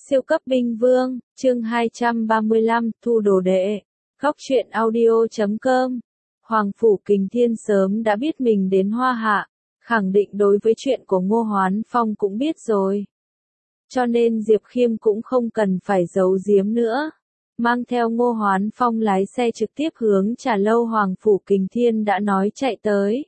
Siêu cấp binh vương, chương 235, thu đồ đệ. Góc truyện audio.com. Hoàng Phủ Kình Thiên sớm đã biết mình đến Hoa Hạ, khẳng định đối với chuyện của Ngô Hoán Phong cũng biết rồi. Cho nên Diệp Khiêm cũng không cần phải giấu giếm nữa. Mang theo Ngô Hoán Phong lái xe trực tiếp hướng trà lâu Hoàng Phủ Kình Thiên đã nói chạy tới.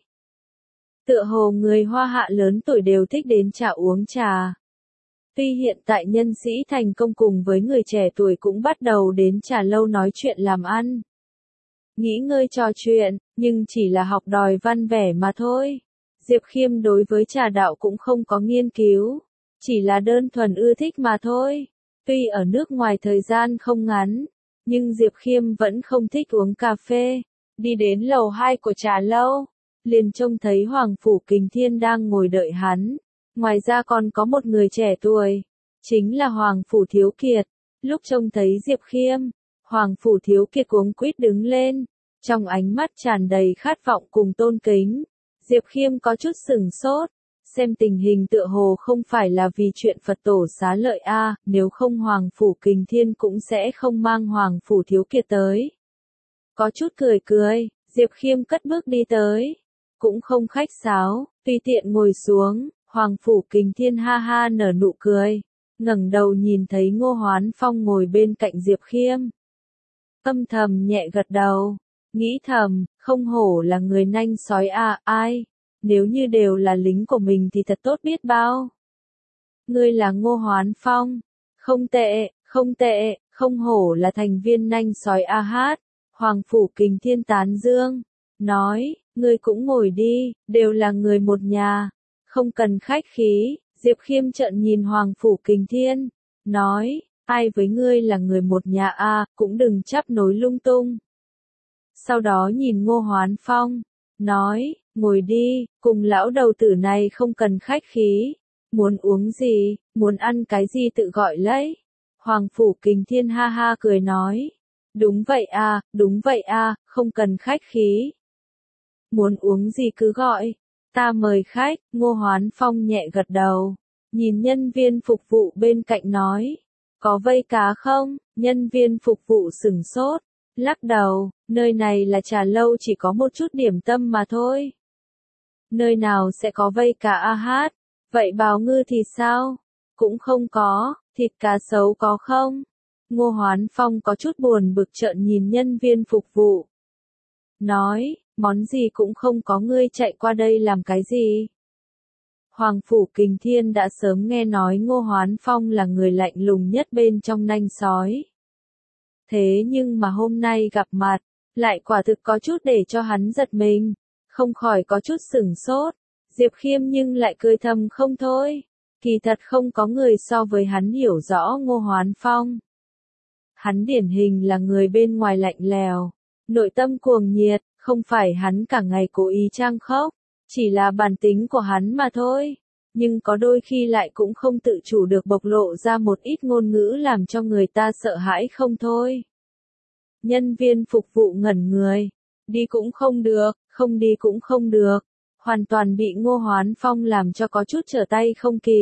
Tựa hồ người Hoa Hạ lớn tuổi đều thích đến trà uống trà. Tuy hiện tại nhân sĩ thành công cùng với người trẻ tuổi cũng bắt đầu đến trà lâu nói chuyện làm ăn, nghỉ ngơi trò chuyện, nhưng chỉ là học đòi văn vẻ mà thôi. Diệp Khiêm đối với trà đạo cũng không có nghiên cứu, chỉ là đơn thuần ưa thích mà thôi. Tuy ở nước ngoài thời gian không ngắn, nhưng Diệp Khiêm vẫn không thích uống cà phê. Đi đến lầu 2 của trà lâu, liền trông thấy Hoàng Phủ Kình Thiên đang ngồi đợi hắn. Ngoài ra còn có một người trẻ tuổi, chính là Hoàng Phủ Thiếu Kiệt. Lúc trông thấy Diệp Khiêm, Hoàng Phủ Thiếu Kiệt cuống quýt đứng lên, trong ánh mắt tràn đầy khát vọng cùng tôn kính. Diệp Khiêm có chút sửng sốt, xem tình hình tựa hồ không phải là vì chuyện Phật tổ xá lợi a, nếu không Hoàng Phủ Kình Thiên cũng sẽ không mang Hoàng Phủ Thiếu Kiệt tới. Có chút cười cười, Diệp Khiêm cất bước đi tới, cũng không khách sáo, tùy tiện ngồi xuống. Hoàng Phủ Kình Thiên ha ha nở nụ cười, ngẩng đầu nhìn thấy Ngô Hoán Phong ngồi bên cạnh Diệp Khiêm. Âm thầm nhẹ gật đầu, nghĩ thầm, không hổ là người nanh sói a, ai, nếu như đều là lính của mình thì thật tốt biết bao. Ngươi là Ngô Hoán Phong, không tệ, không tệ, không hổ là thành viên nanh sói a hát. Hoàng Phủ Kình Thiên tán dương, nói, ngươi cũng ngồi đi, đều là người một nhà. Không cần khách khí. Diệp Khiêm trợn nhìn Hoàng Phủ Kình Thiên, nói, ai với ngươi là người một nhà a, cũng đừng chấp nối lung tung. Sau đó nhìn Ngô Hoán Phong, nói, ngồi đi, cùng lão đầu tử này không cần khách khí, muốn uống gì, muốn ăn cái gì tự gọi lấy. Hoàng Phủ Kình Thiên ha ha cười nói, đúng vậy a, không cần khách khí. Muốn uống gì cứ gọi. Ta mời khách. Ngô Hoán Phong nhẹ gật đầu, nhìn nhân viên phục vụ bên cạnh nói, có vây cá không? Nhân viên phục vụ sửng sốt, lắc đầu, nơi này là trà lâu chỉ có một chút điểm tâm mà thôi. Nơi nào sẽ có vây cá a hát? Vậy bào ngư thì sao? Cũng không có. Thịt cá sấu có không? Ngô Hoán Phong có chút buồn bực trợn nhìn nhân viên phục vụ, nói, món gì cũng không có, ngươi chạy qua đây làm cái gì? Hoàng Phủ Kình Thiên đã sớm nghe nói Ngô Hoán Phong là người lạnh lùng nhất bên trong nanh sói. Thế nhưng mà hôm nay gặp mặt, lại quả thực có chút để cho hắn giật mình, không khỏi có chút sửng sốt. Diệp Khiêm nhưng lại cười thầm không thôi, kỳ thật không có người so với hắn hiểu rõ Ngô Hoán Phong. Hắn điển hình là người bên ngoài lạnh lèo, nội tâm cuồng nhiệt, không phải hắn cả ngày cố ý trang khốc, chỉ là bản tính của hắn mà thôi, nhưng có đôi khi lại cũng không tự chủ được bộc lộ ra một ít ngôn ngữ làm cho người ta sợ hãi không thôi. Nhân viên phục vụ ngẩn người, đi cũng không được, không đi cũng không được, hoàn toàn bị Ngô Hoán Phong làm cho có chút trở tay không kịp.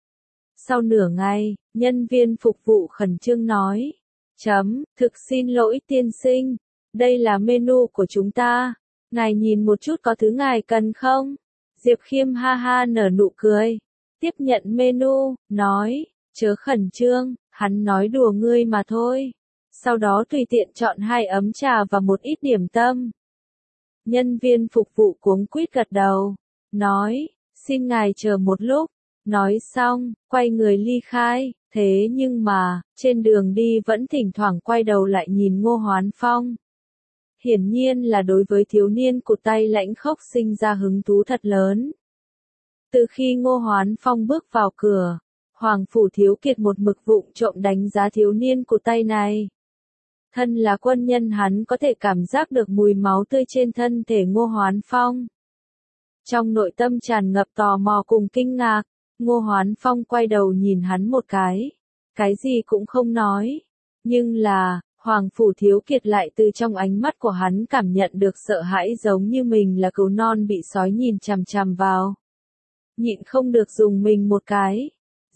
Sau nửa ngày, nhân viên phục vụ khẩn trương nói, thực xin lỗi tiên sinh. Đây là menu của chúng ta, ngài nhìn một chút có thứ ngài cần không? Diệp Khiêm ha ha nở nụ cười, tiếp nhận menu, nói, chớ khẩn trương, hắn nói đùa ngươi mà thôi. Sau đó tùy tiện chọn 2 ấm trà và một ít điểm tâm. Nhân viên phục vụ cuống quýt gật đầu, nói, xin ngài chờ một lúc. Nói xong, quay người ly khai, thế nhưng mà, trên đường đi vẫn thỉnh thoảng quay đầu lại nhìn Ngô Hoán Phong. Hiển nhiên là đối với thiếu niên cụt tay lãnh khốc sinh ra hứng thú thật lớn. Từ khi Ngô Hoán Phong bước vào cửa, Hoàng Phủ Thiếu Kiệt một mực vụng trộm đánh giá thiếu niên cụt tay này. Thân là quân nhân hắn có thể cảm giác được mùi máu tươi trên thân thể Ngô Hoán Phong. Trong nội tâm tràn ngập tò mò cùng kinh ngạc, Ngô Hoán Phong quay đầu nhìn hắn một cái gì cũng không nói. Nhưng là, Hoàng Phủ Thiếu Kiệt lại từ trong ánh mắt của hắn cảm nhận được sợ hãi giống như mình là cừu non bị sói nhìn chằm chằm vào. Nhịn không được dùng mình một cái.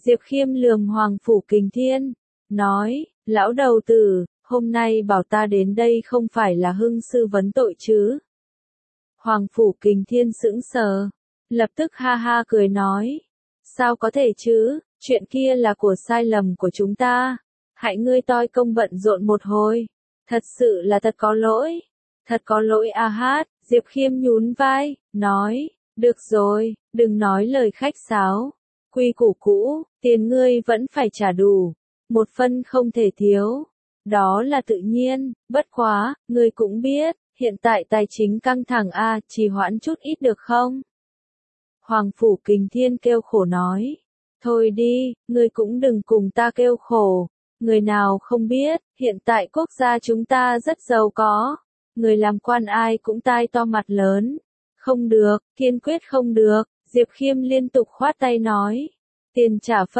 Diệp Khiêm lườm Hoàng Phủ Kình Thiên, nói, lão đầu tử, hôm nay bảo ta đến đây không phải là hưng sư vấn tội chứ. Hoàng Phủ Kình Thiên sững sờ, lập tức ha ha cười nói, sao có thể chứ, chuyện kia là của sai lầm của chúng ta, hại ngươi toi công bận rộn một hồi, thật sự là thật có lỗi a hát. Diệp Khiêm nhún vai, nói, được rồi, đừng nói lời khách sáo, quy củ cũ, tiền ngươi vẫn phải trả đủ, một phân không thể thiếu, đó là tự nhiên, bất quá, ngươi cũng biết, hiện tại tài chính căng thẳng a, trì hoãn chút ít được không? Hoàng Phủ Kình Thiên kêu khổ nói, thôi đi, ngươi cũng đừng cùng ta kêu khổ, người nào không biết, hiện tại quốc gia chúng ta rất giàu có, người làm quan ai cũng tai to mặt lớn, không được, kiên quyết không được, Diệp Khiêm liên tục khoát tay nói, tiền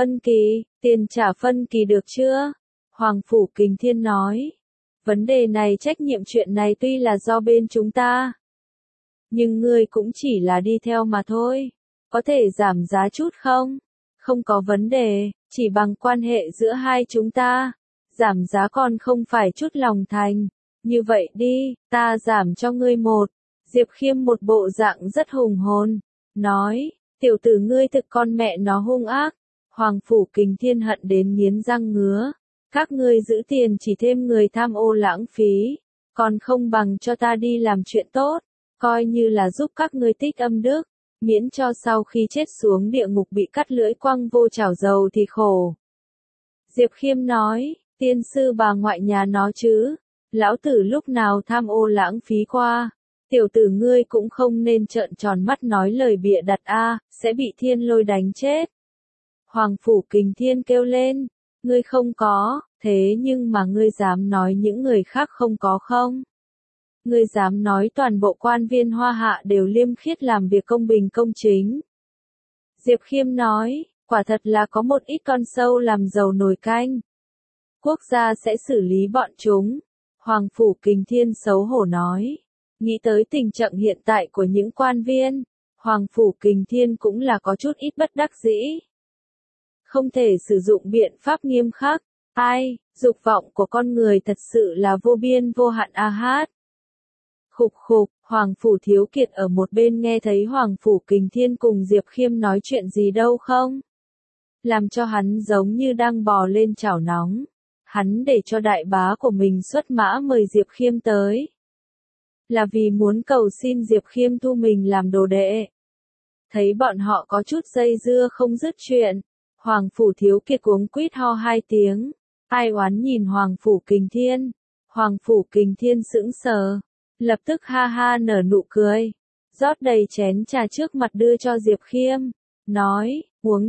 trả phân kỳ được chưa? Hoàng Phủ Kình Thiên nói, vấn đề này trách nhiệm chuyện này tuy là do bên chúng ta, nhưng ngươi cũng chỉ là đi theo mà thôi, có thể giảm giá chút không? Không có vấn đề, chỉ bằng quan hệ giữa hai chúng ta, giảm giá còn không phải chút lòng thành, như vậy đi, ta giảm cho ngươi một. Diệp Khiêm một bộ dạng rất hùng hồn, nói, tiểu tử ngươi thực con mẹ nó hung ác. Hoàng Phủ Kình Thiên hận đến nghiến răng ngứa, các ngươi giữ tiền chỉ thêm người tham ô lãng phí, còn không bằng cho ta đi làm chuyện tốt, coi như là giúp các ngươi tích âm đức, miễn cho sau khi chết xuống địa ngục bị cắt lưỡi quăng vô chảo dầu thì khổ. Diệp Khiêm nói, tiên sư bà ngoại nhà nó chứ, lão tử lúc nào tham ô lãng phí qua, tiểu tử ngươi cũng không nên trợn tròn mắt nói lời bịa đặt a, sẽ bị thiên lôi đánh chết. Hoàng Phủ Kình Thiên kêu lên, ngươi không có, thế nhưng mà ngươi dám nói những người khác không có không? Ngươi dám nói toàn bộ quan viên Hoa Hạ đều liêm khiết làm việc công bình công chính. Diệp Khiêm nói, quả thật là có một ít con sâu làm dầu nồi canh. Quốc gia sẽ xử lý bọn chúng. Hoàng Phủ Kình Thiên xấu hổ nói, nghĩ tới tình trạng hiện tại của những quan viên, Hoàng Phủ Kình Thiên cũng là có chút ít bất đắc dĩ. Không thể sử dụng biện pháp nghiêm khắc, dục vọng của con người thật sự là vô biên vô hạn a hát. Khục khục, Hoàng Phủ Thiếu Kiệt ở một bên nghe thấy Hoàng Phủ Kình Thiên cùng Diệp Khiêm nói chuyện gì đâu không? Làm cho hắn giống như đang bò lên chảo nóng. Hắn để cho đại bá của mình xuất mã mời Diệp Khiêm tới. Là vì muốn cầu xin Diệp Khiêm thu mình làm đồ đệ. Thấy bọn họ có chút dây dưa không dứt chuyện. Hoàng Phủ Thiếu Kiệt cuống quýt ho hai tiếng. Ai oán nhìn Hoàng Phủ Kình Thiên. Hoàng Phủ Kình Thiên sững sờ. Lập tức ha ha nở nụ cười. Rót đầy chén trà trước mặt đưa cho Diệp Khiêm. Nói, uống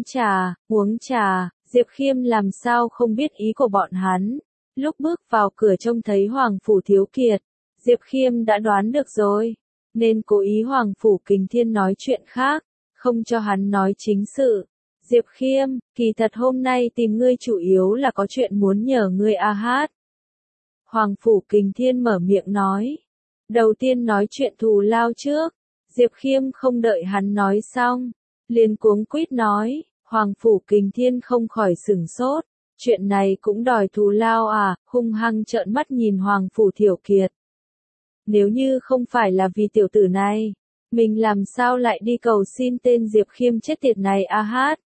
trà. Diệp Khiêm làm sao không biết ý của bọn hắn. Lúc bước vào cửa trông thấy Hoàng Phủ Thiếu Kiệt. Diệp Khiêm đã đoán được rồi. Nên cố ý Hoàng Phủ Kình Thiên nói chuyện khác. Không cho hắn nói chính sự. Diệp Khiêm, kỳ thật hôm nay tìm ngươi chủ yếu là có chuyện muốn nhờ ngươi a hát. Hoàng Phủ Kình Thiên mở miệng nói. Đầu tiên nói chuyện thù lao trước. Diệp Khiêm không đợi hắn nói xong. Liền cuống quýt nói. Hoàng Phủ Kình Thiên không khỏi sửng sốt. Chuyện này cũng đòi thù lao à, hung hăng trợn mắt nhìn Hoàng Phủ Thiếu Kiệt. Nếu như không phải là vì tiểu tử này, mình làm sao lại đi cầu xin tên Diệp Khiêm chết tiệt này a hát.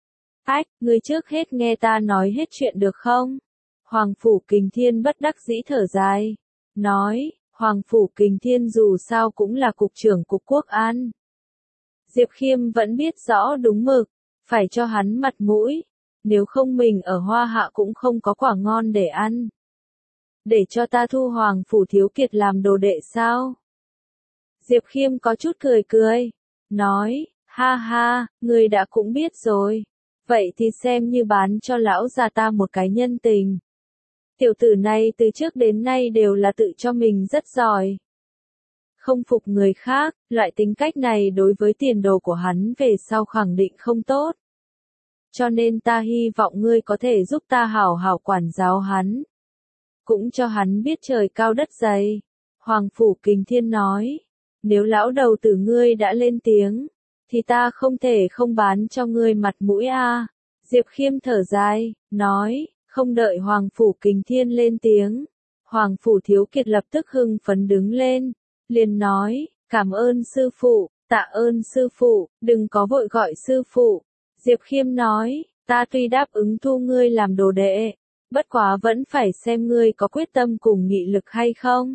Ngươi trước hết nghe ta nói hết chuyện được không? Hoàng Phủ Kình Thiên bất đắc dĩ thở dài. Nói, Hoàng Phủ Kình Thiên dù sao cũng là cục trưởng cục quốc an. Diệp Khiêm vẫn biết rõ đúng mực, phải cho hắn mặt mũi. Nếu không mình ở Hoa Hạ cũng không có quả ngon để ăn. Để cho ta thu Hoàng Phủ Thiếu Kiệt làm đồ đệ sao? Diệp Khiêm có chút cười. Nói, ha ha, ngươi đã cũng biết rồi. Vậy thì xem như bán cho lão già ta một cái nhân tình. Tiểu tử này từ trước đến nay đều là tự cho mình rất giỏi. Không phục người khác, loại tính cách này đối với tiền đồ của hắn về sau khẳng định không tốt. Cho nên ta hy vọng ngươi có thể giúp ta hảo hảo quản giáo hắn. Cũng cho hắn biết trời cao đất dày. Hoàng Phủ Kình Thiên nói, nếu lão đầu tử ngươi đã lên tiếng, thì ta không thể không bán cho ngươi mặt mũi a. Diệp Khiêm thở dài, nói, không đợi Hoàng Phủ Kình Thiên lên tiếng. Hoàng Phủ Thiếu Kiệt lập tức hưng phấn đứng lên, liền nói, cảm ơn sư phụ, tạ ơn sư phụ, đừng có vội gọi sư phụ. Diệp Khiêm nói, ta tuy đáp ứng thu ngươi làm đồ đệ, bất quá vẫn phải xem ngươi có quyết tâm cùng nghị lực hay không.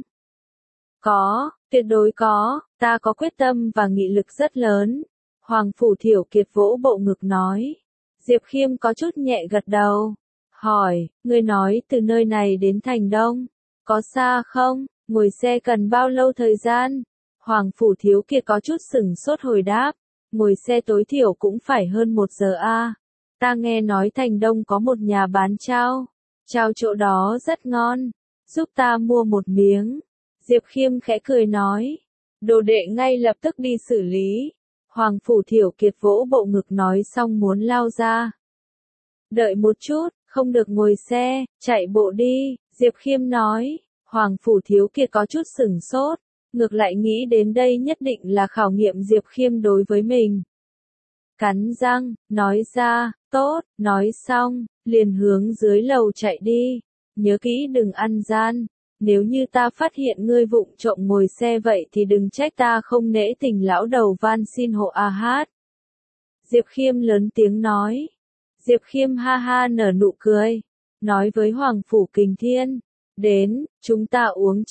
Có, tuyệt đối có, ta có quyết tâm và nghị lực rất lớn. Hoàng Phủ Thiểu Kiệt vỗ bộ ngực nói. Diệp Khiêm có chút nhẹ gật đầu. Hỏi, ngươi nói từ nơi này đến Thành Đông, có xa không? Ngồi xe cần bao lâu thời gian? Hoàng Phủ Thiếu Kiệt có chút sửng sốt hồi đáp. Ngồi xe tối thiểu cũng phải hơn 1 giờ a. Ta nghe nói Thành Đông có một nhà bán chao. Chao chỗ đó rất ngon. Giúp ta mua một miếng. Diệp Khiêm khẽ cười nói. Đồ đệ ngay lập tức đi xử lý. Hoàng Phủ Thiểu Kiệt vỗ bộ ngực nói xong muốn lao ra. Đợi một chút, không được ngồi xe, chạy bộ đi, Diệp Khiêm nói. Hoàng Phủ Thiếu Kiệt có chút sửng sốt, ngược lại nghĩ đến đây nhất định là khảo nghiệm Diệp Khiêm đối với mình. Cắn răng, nói ra, tốt, nói xong, liền hướng dưới lầu chạy đi. Nhớ kỹ đừng ăn gian. Nếu như ta phát hiện ngươi vụng trộm ngồi xe vậy thì đừng trách ta không nể tình lão đầu van xin hộ a hát. Diệp Khiêm lớn tiếng nói. Diệp Khiêm ha ha nở nụ cười. Nói với Hoàng Phủ Kình Thiên. Đến, chúng ta uống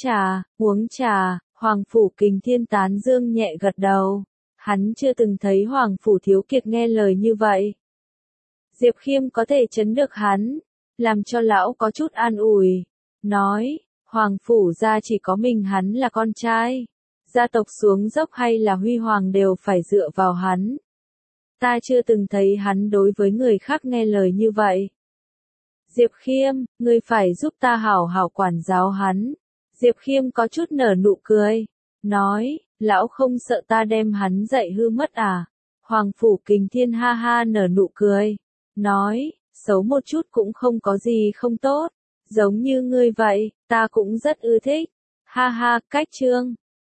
trà, Hoàng Phủ Kình Thiên tán dương nhẹ gật đầu. Hắn chưa từng thấy Hoàng Phủ Thiếu Kiệt nghe lời như vậy. Diệp Khiêm có thể trấn được hắn, làm cho lão có chút an ủi. Nói. Hoàng Phủ gia chỉ có mình hắn là con trai. Gia tộc xuống dốc hay là huy hoàng đều phải dựa vào hắn. Ta chưa từng thấy hắn đối với người khác nghe lời như vậy. Diệp Khiêm, ngươi phải giúp ta hảo hảo quản giáo hắn. Diệp Khiêm có chút nở nụ cười. Nói, lão không sợ ta đem hắn dạy hư mất à? Hoàng Phủ Kình Thiên ha ha nở nụ cười. Nói, xấu một chút cũng không có gì không tốt. Giống như ngươi vậy, ta cũng rất ưa thích. Ha ha, cách chương.